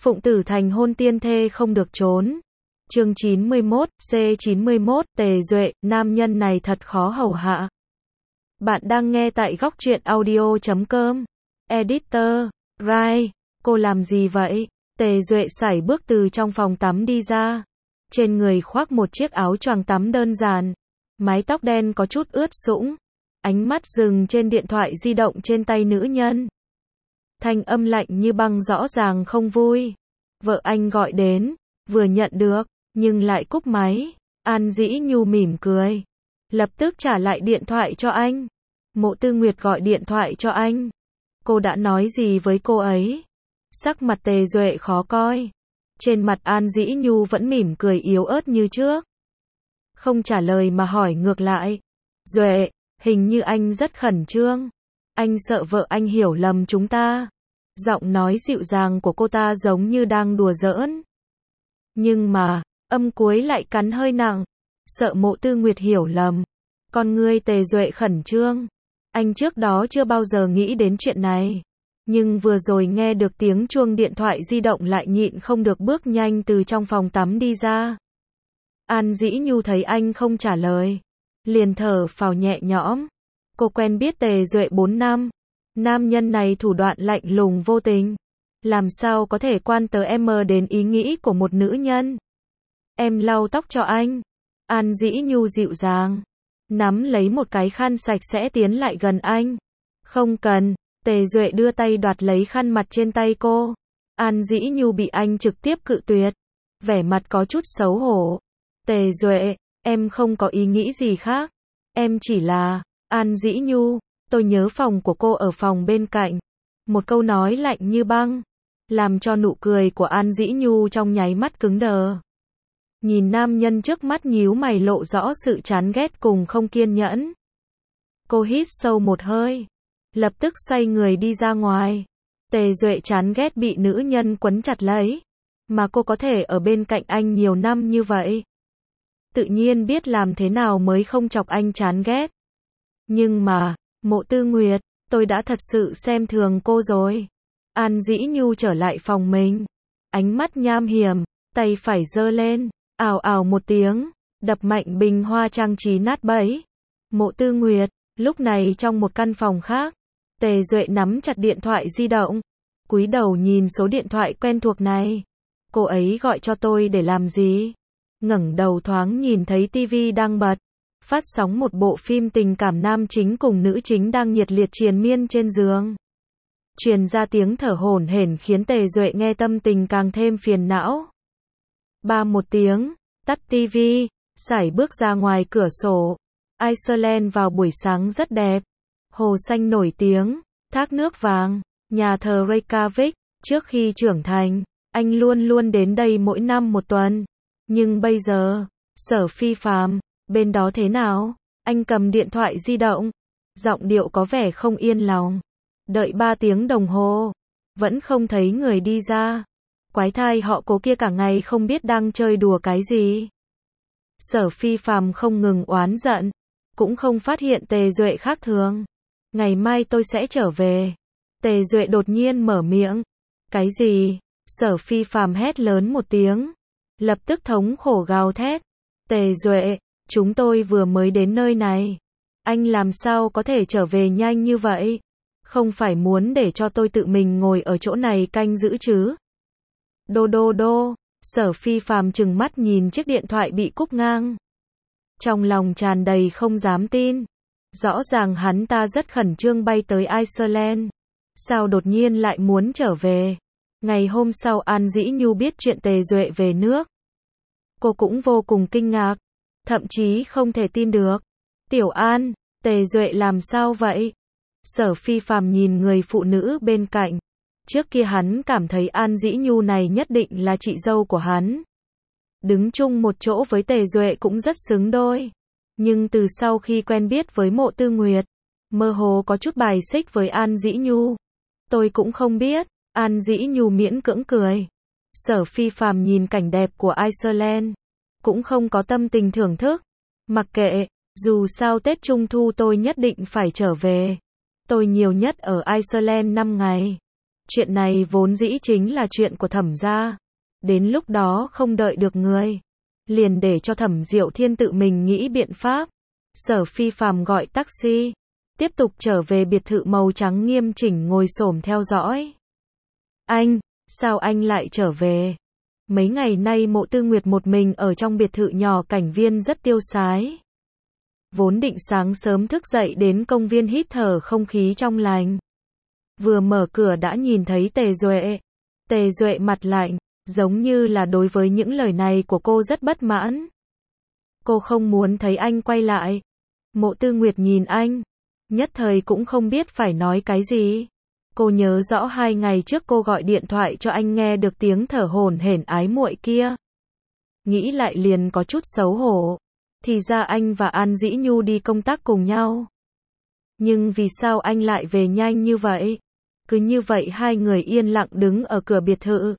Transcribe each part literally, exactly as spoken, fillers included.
Phụng Tử thành hôn tiên thê không được trốn. Chương chín mươi mốt, C chín mươi mốt, Tề Duệ, nam nhân này thật khó hầu hạ. Bạn đang nghe tại góc truyện audio chấm com. Editor, Rai, cô làm gì vậy? Tề Duệ sải bước từ trong phòng tắm đi ra. Trên người khoác một chiếc áo choàng tắm đơn giản. Mái tóc đen có chút ướt sũng. Ánh mắt dừng trên điện thoại di động trên tay nữ nhân. Thanh âm lạnh như băng rõ ràng không vui. Vợ anh gọi đến, vừa nhận được, nhưng lại cúp máy. An Dĩ Nhu mỉm cười. Lập tức trả lại điện thoại cho anh. Mộ Tư Nguyệt gọi điện thoại cho anh. Cô đã nói gì với cô ấy? Sắc mặt Tề Duệ khó coi. Trên mặt An Dĩ Nhu vẫn mỉm cười yếu ớt như trước. Không trả lời mà hỏi ngược lại. Duệ, hình như anh rất khẩn trương. Anh sợ vợ anh hiểu lầm chúng ta. Giọng nói dịu dàng của cô ta giống như đang đùa giỡn. Nhưng mà, âm cuối lại cắn hơi nặng. Sợ Mộ Tư Nguyệt hiểu lầm. Con ngươi Tề Duệ khẩn trương. Anh trước đó chưa bao giờ nghĩ đến chuyện này. Nhưng vừa rồi nghe được tiếng chuông điện thoại di động lại nhịn không được bước nhanh từ trong phòng tắm đi ra. An Dĩ Nhu thấy anh không trả lời. Liền thở phào nhẹ nhõm. Cô quen biết Tề Duệ bốn năm. Nam nhân này thủ đoạn lạnh lùng vô tình. Làm sao có thể quan tới em mơ đến ý nghĩ của một nữ nhân. Em lau tóc cho anh. An Dĩ Nhu dịu dàng. Nắm lấy một cái khăn sạch sẽ tiến lại gần anh. Không cần. Tề Duệ đưa tay đoạt lấy khăn mặt trên tay cô. An Dĩ Nhu bị anh trực tiếp cự tuyệt. Vẻ mặt có chút xấu hổ. Tề Duệ, em không có ý nghĩ gì khác. Em chỉ là... An Dĩ Nhu, tôi nhớ phòng của cô ở phòng bên cạnh. Một câu nói lạnh như băng. Làm cho nụ cười của An Dĩ Nhu trong nháy mắt cứng đờ. Nhìn nam nhân trước mắt nhíu mày lộ rõ sự chán ghét cùng không kiên nhẫn. Cô hít sâu một hơi. Lập tức xoay người đi ra ngoài. Tề Duệ chán ghét bị nữ nhân quấn chặt lấy. Mà cô có thể ở bên cạnh anh nhiều năm như vậy. Tự nhiên biết làm thế nào mới không chọc anh chán ghét. Nhưng mà, Mộ Tư Nguyệt, tôi đã thật sự xem thường cô rồi. An Dĩ Nhu trở lại phòng mình. Ánh mắt nham hiểm, tay phải giơ lên, ào ào một tiếng, đập mạnh bình hoa trang trí nát bấy. Mộ Tư Nguyệt, lúc này trong một căn phòng khác, Tề Duệ nắm chặt điện thoại di động, cúi đầu nhìn số điện thoại quen thuộc này. Cô ấy gọi cho tôi để làm gì? Ngẩng đầu thoáng nhìn thấy tivi đang bật. Phát sóng một bộ phim tình cảm nam chính cùng nữ chính đang nhiệt liệt triền miên trên giường. Truyền ra tiếng thở hổn hển khiến Tề Duệ nghe tâm tình càng thêm phiền não. Ba một tiếng, tắt tivi, sải bước ra ngoài cửa sổ. Iceland vào buổi sáng rất đẹp. Hồ xanh nổi tiếng, thác nước vàng, nhà thờ Reykjavik. Trước khi trưởng thành, anh luôn luôn đến đây mỗi năm một tuần. Nhưng bây giờ, Sở Phi Phàm, bên đó thế nào? Anh cầm điện thoại di động. Giọng điệu có vẻ không yên lòng. Đợi ba tiếng đồng hồ. Vẫn không thấy người đi ra. Quái thai họ Cố kia cả ngày không biết đang chơi đùa cái gì. Sở Phi Phàm không ngừng oán giận. Cũng không phát hiện Tề Duệ khác thường. Ngày mai tôi sẽ trở về. Tề Duệ đột nhiên mở miệng. Cái gì? Sở Phi Phàm hét lớn một tiếng. Lập tức thống khổ gào thét. Tề Duệ, chúng tôi vừa mới đến nơi này. Anh làm sao có thể trở về nhanh như vậy? Không phải muốn để cho tôi tự mình ngồi ở chỗ này canh giữ chứ? Đô đô đô, Sở Phi Phàm trừng mắt nhìn chiếc điện thoại bị cúp ngang. Trong lòng tràn đầy không dám tin. Rõ ràng hắn ta rất khẩn trương bay tới Iceland. Sao đột nhiên lại muốn trở về? Ngày hôm sau An Dĩ Nhu biết chuyện Tề Duệ về nước. Cô cũng vô cùng kinh ngạc. Thậm chí không thể tin được. Tiểu An, Tề Duệ làm sao vậy? Sở Phi Phàm nhìn người phụ nữ bên cạnh. Trước kia hắn cảm thấy An Dĩ Nhu này nhất định là chị dâu của hắn. Đứng chung một chỗ với Tề Duệ cũng rất xứng đôi. Nhưng từ sau khi quen biết với Mộ Tư Nguyệt, mơ hồ có chút bài xích với An Dĩ Nhu. Tôi cũng không biết. An Dĩ Nhu miễn cưỡng cười. Sở Phi Phàm nhìn cảnh đẹp của Iceland. Cũng không có tâm tình thưởng thức. Mặc kệ, dù sao Tết Trung Thu tôi nhất định phải trở về. Tôi nhiều nhất ở Iceland năm ngày. Chuyện này vốn dĩ chính là chuyện của Thẩm gia. Đến lúc đó không đợi được người, liền để cho Thẩm Diệu Thiên tự mình nghĩ biện pháp. Sở Phi Phàm gọi taxi, tiếp tục trở về biệt thự màu trắng nghiêm chỉnh ngồi xổm theo dõi. Anh, sao anh lại trở về? Mấy ngày nay Mộ Tư Nguyệt một mình ở trong biệt thự nhỏ cảnh viên rất tiêu sái. Vốn định sáng sớm thức dậy đến công viên hít thở không khí trong lành. Vừa mở cửa đã nhìn thấy Tề Duệ. Tề Duệ mặt lạnh, giống như là đối với những lời này của cô rất bất mãn. Cô không muốn thấy anh quay lại. Mộ Tư Nguyệt nhìn anh, nhất thời cũng không biết phải nói cái gì. Cô nhớ rõ hai ngày trước cô gọi điện thoại cho anh nghe được tiếng thở hổn hển ái muội kia. Nghĩ lại liền có chút xấu hổ. Thì ra anh và An Dĩ Nhu đi công tác cùng nhau. Nhưng vì sao anh lại về nhanh như vậy? Cứ như vậy hai người yên lặng đứng ở cửa biệt thự.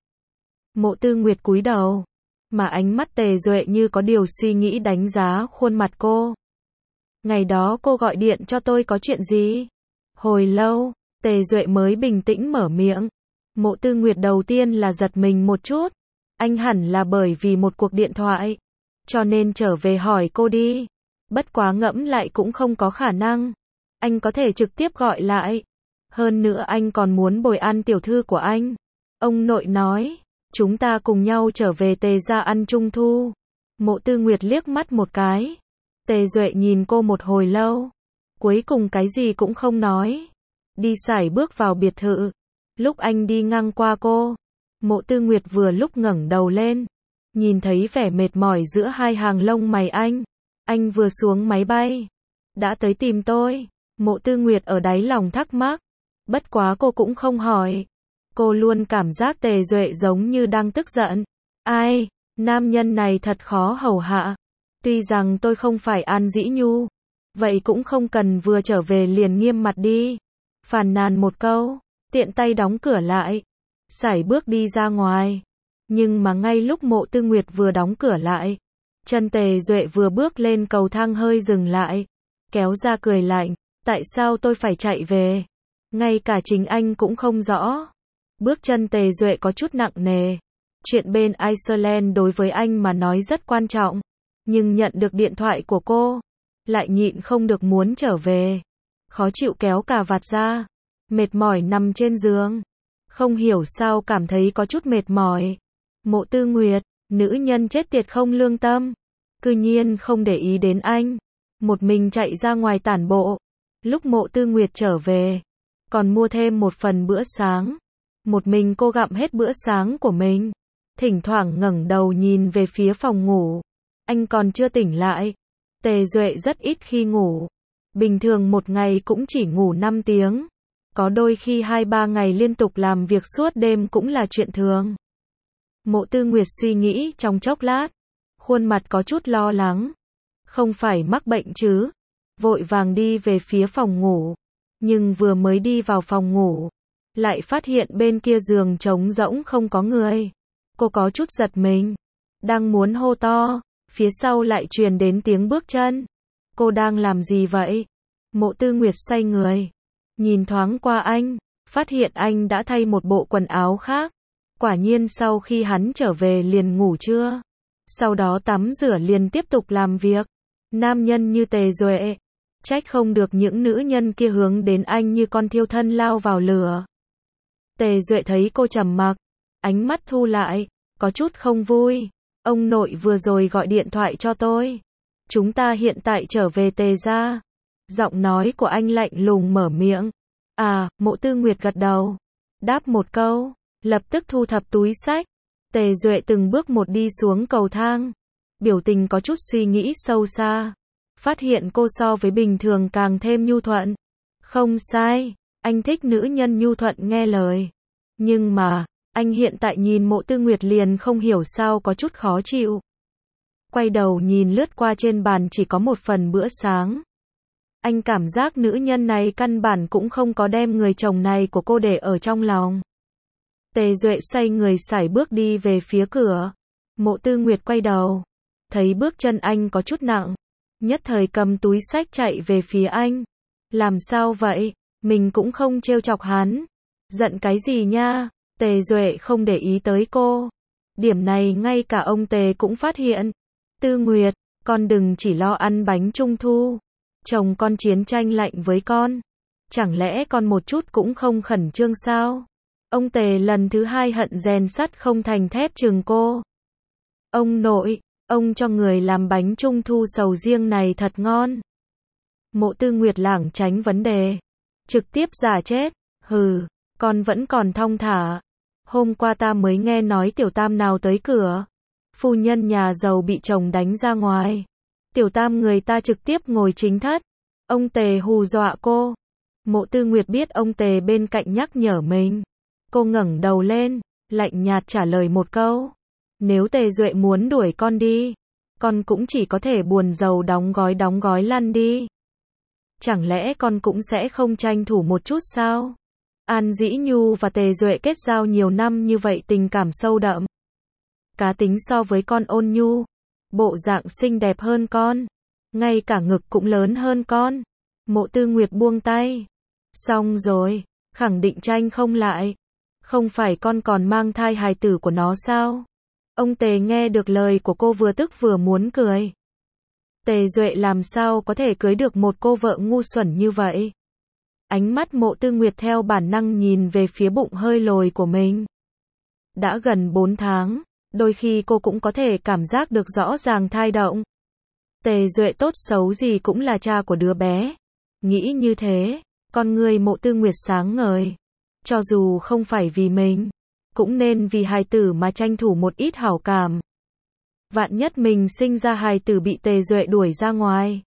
Mộ Tư Nguyệt cúi đầu, mà ánh mắt Tề Duệ như có điều suy nghĩ đánh giá khuôn mặt cô. Ngày đó cô gọi điện cho tôi có chuyện gì? Hồi lâu, Tề Duệ mới bình tĩnh mở miệng. Mộ Tư Nguyệt đầu tiên là giật mình một chút. Anh hẳn là bởi vì một cuộc điện thoại, cho nên trở về hỏi cô đi. Bất quá ngẫm lại cũng không có khả năng. Anh có thể trực tiếp gọi lại. Hơn nữa anh còn muốn bồi ăn tiểu thư của anh. Ông nội nói, chúng ta cùng nhau trở về Tề gia ăn trung thu. Mộ Tư Nguyệt liếc mắt một cái. Tề Duệ nhìn cô một hồi lâu. Cuối cùng cái gì cũng không nói. Đi sải bước vào biệt thự. Lúc anh đi ngang qua cô, Mộ Tư Nguyệt vừa lúc ngẩng đầu lên. Nhìn thấy vẻ mệt mỏi giữa hai hàng lông mày anh. Anh vừa xuống máy bay. Đã tới tìm tôi. Mộ Tư Nguyệt ở đáy lòng thắc mắc. Bất quá cô cũng không hỏi. Cô luôn cảm giác Tề Duệ giống như đang tức giận. Ai, nam nhân này thật khó hầu hạ. Tuy rằng tôi không phải An Dĩ Nhu, vậy cũng không cần vừa trở về liền nghiêm mặt đi. Phàn nàn một câu, tiện tay đóng cửa lại. Sải bước đi ra ngoài. Nhưng mà ngay lúc Mộ Tư Nguyệt vừa đóng cửa lại, chân Tề Duệ vừa bước lên cầu thang hơi dừng lại. Kéo ra cười lạnh. Tại sao tôi phải chạy về? Ngay cả chính anh cũng không rõ. Bước chân Tề Duệ có chút nặng nề. Chuyện bên Iceland đối với anh mà nói rất quan trọng. Nhưng nhận được điện thoại của cô, lại nhịn không được muốn trở về. Khó chịu kéo cà vạt ra. Mệt mỏi nằm trên giường. Không hiểu sao cảm thấy có chút mệt mỏi. Mộ Tư Nguyệt, nữ nhân chết tiệt không lương tâm. Cư nhiên không để ý đến anh. Một mình chạy ra ngoài tản bộ. Lúc Mộ Tư Nguyệt trở về, còn mua thêm một phần bữa sáng. Một mình cô gặm hết bữa sáng của mình. Thỉnh thoảng ngẩng đầu nhìn về phía phòng ngủ. Anh còn chưa tỉnh lại. Tề Duệ rất ít khi ngủ. Bình thường một ngày cũng chỉ ngủ năm tiếng. Có đôi khi hai ba ngày liên tục làm việc suốt đêm cũng là chuyện thường. Mộ Tư Nguyệt suy nghĩ trong chốc lát. Khuôn mặt có chút lo lắng. Không phải mắc bệnh chứ? Vội vàng đi về phía phòng ngủ. Nhưng vừa mới đi vào phòng ngủ, lại phát hiện bên kia giường trống rỗng không có người. Cô có chút giật mình. Đang muốn hô to, phía sau lại truyền đến tiếng bước chân. Cô đang làm gì vậy? Mộ Tư Nguyệt xoay người. Nhìn thoáng qua anh, phát hiện anh đã thay một bộ quần áo khác. Quả nhiên sau khi hắn trở về liền ngủ trưa. Sau đó tắm rửa liền tiếp tục làm việc. Nam nhân như Tề Duệ, trách không được những nữ nhân kia hướng đến anh như con thiêu thân lao vào lửa. Tề Duệ thấy cô trầm mặc, ánh mắt thu lại, có chút không vui. Ông nội vừa rồi gọi điện thoại cho tôi. Chúng ta hiện tại trở về Tề gia. Giọng nói của anh lạnh lùng mở miệng. À, Mộ Tư Nguyệt gật đầu. Đáp một câu, lập tức thu thập túi xách. Tề Duệ từng bước một đi xuống cầu thang. Biểu tình có chút suy nghĩ sâu xa. Phát hiện cô so với bình thường càng thêm nhu thuận. Không sai, anh thích nữ nhân nhu thuận nghe lời. Nhưng mà, anh hiện tại nhìn Mộ Tư Nguyệt liền không hiểu sao có chút khó chịu. Quay đầu nhìn lướt qua trên bàn chỉ có một phần bữa sáng. Anh cảm giác nữ nhân này căn bản cũng không có đem người chồng này của cô để ở trong lòng. Tề Duệ xoay người sải bước đi về phía cửa. Mộ Tư Nguyệt quay đầu. Thấy bước chân anh có chút nặng. Nhất thời cầm túi xách chạy về phía anh. Làm sao vậy? Mình cũng không trêu chọc hắn. Giận cái gì nha? Tề Duệ không để ý tới cô. Điểm này ngay cả ông Tề cũng phát hiện. Tư Nguyệt, con đừng chỉ lo ăn bánh trung thu. Chồng con chiến tranh lạnh với con. Chẳng lẽ con một chút cũng không khẩn trương sao? Ông Tề lần thứ hai hận rèn sắt không thành thép chừng cô. Ông nội, ông cho người làm bánh trung thu sầu riêng này thật ngon. Mộ Tư Nguyệt lảng tránh vấn đề. Trực tiếp giả chết. Hừ, con vẫn còn thong thả. Hôm qua ta mới nghe nói Tiểu Tam nào tới cửa. Phu nhân nhà giàu bị chồng đánh ra ngoài. Tiểu Tam người ta trực tiếp ngồi chính thất. Ông Tề hù dọa cô. Mộ Tư Nguyệt biết ông Tề bên cạnh nhắc nhở mình. Cô ngẩng đầu lên, lạnh nhạt trả lời một câu. Nếu Tề Duệ muốn đuổi con đi, con cũng chỉ có thể buồn rầu đóng gói đóng gói lăn đi. Chẳng lẽ con cũng sẽ không tranh thủ một chút sao? An Dĩ Nhu và Tề Duệ kết giao nhiều năm như vậy tình cảm sâu đậm. Cá tính so với con ôn nhu, bộ dạng xinh đẹp hơn con, ngay cả ngực cũng lớn hơn con. Mộ Tư Nguyệt buông tay. Xong rồi, khẳng định tranh không lại. Không phải con còn mang thai hài tử của nó sao? Ông Tề nghe được lời của cô vừa tức vừa muốn cười. Tề Duệ làm sao có thể cưới được một cô vợ ngu xuẩn như vậy? Ánh mắt Mộ Tư Nguyệt theo bản năng nhìn về phía bụng hơi lồi của mình. Đã gần bốn tháng, đôi khi cô cũng có thể cảm giác được rõ ràng thai động. Tề Duệ tốt xấu gì cũng là cha của đứa bé. Nghĩ như thế, con người Mộ Tư Nguyệt sáng ngời. Cho dù không phải vì mình, cũng nên vì hài tử mà tranh thủ một ít hảo cảm. Vạn nhất mình sinh ra hài tử bị Tề Duệ đuổi ra ngoài.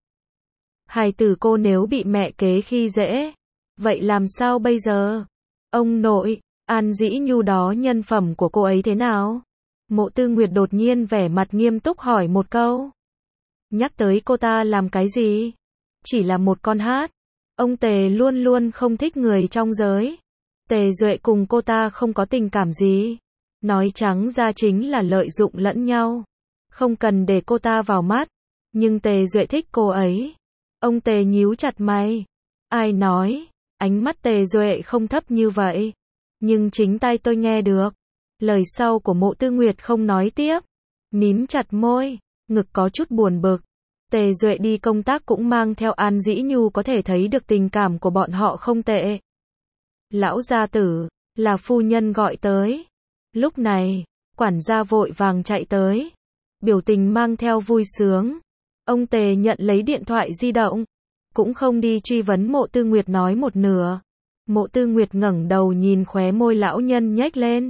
Hài tử cô nếu bị mẹ kế khi dễ, vậy làm sao bây giờ? Ông nội, An Dĩ Nhu đó nhân phẩm của cô ấy thế nào? Mộ Tư Nguyệt đột nhiên vẻ mặt nghiêm túc hỏi một câu. Nhắc tới cô ta làm cái gì? Chỉ là một con hát. Ông Tề luôn luôn không thích người trong giới. Tề Duệ cùng cô ta không có tình cảm gì. Nói trắng ra chính là lợi dụng lẫn nhau. Không cần để cô ta vào mắt. Nhưng Tề Duệ thích cô ấy. Ông Tề nhíu chặt mày. Ai nói? Ánh mắt Tề Duệ không thấp như vậy. Nhưng chính tai tôi nghe được. Lời sau của Mộ Tư Nguyệt không nói tiếp. Mím chặt môi. Ngực có chút buồn bực. Tề Duệ đi công tác cũng mang theo An Dĩ Nhu, có thể thấy được tình cảm của bọn họ không tệ. Lão gia tử, là phu nhân gọi tới. Lúc này, quản gia vội vàng chạy tới. Biểu tình mang theo vui sướng. Ông Tề nhận lấy điện thoại di động. Cũng không đi truy vấn Mộ Tư Nguyệt nói một nửa. Mộ Tư Nguyệt ngẩng đầu nhìn khóe môi lão nhân nhếch lên.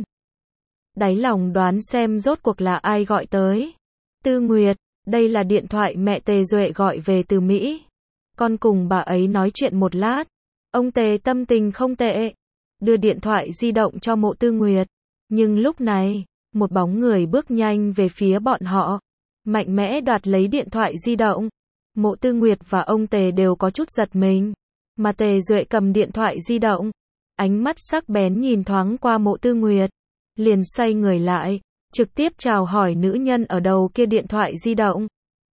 Đáy lòng đoán xem rốt cuộc là ai gọi tới. Tư Nguyệt, đây là điện thoại mẹ Tề Duệ gọi về từ Mỹ. Con cùng bà ấy nói chuyện một lát. Ông Tề tâm tình không tệ. Đưa điện thoại di động cho Mộ Tư Nguyệt. Nhưng lúc này, một bóng người bước nhanh về phía bọn họ. Mạnh mẽ đoạt lấy điện thoại di động. Mộ Tư Nguyệt và ông Tề đều có chút giật mình. Mà Tề Duệ cầm điện thoại di động. Ánh mắt sắc bén nhìn thoáng qua Mộ Tư Nguyệt. Liền xoay người lại. Trực tiếp chào hỏi nữ nhân ở đầu kia điện thoại di động.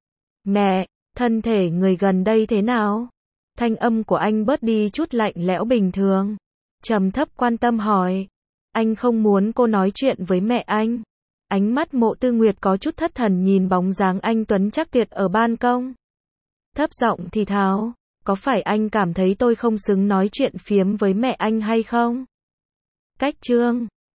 Mẹ, thân thể người gần đây thế nào? Thanh âm của anh bớt đi chút lạnh lẽo bình thường. Trầm thấp quan tâm hỏi. Anh không muốn cô nói chuyện với mẹ anh. Ánh mắt Mộ Tư Nguyệt có chút thất thần nhìn bóng dáng anh tuấn chắc tuyệt ở ban công. Thấp giọng thì thào. Có phải anh cảm thấy tôi không xứng nói chuyện phiếm với mẹ anh hay không? Cách chương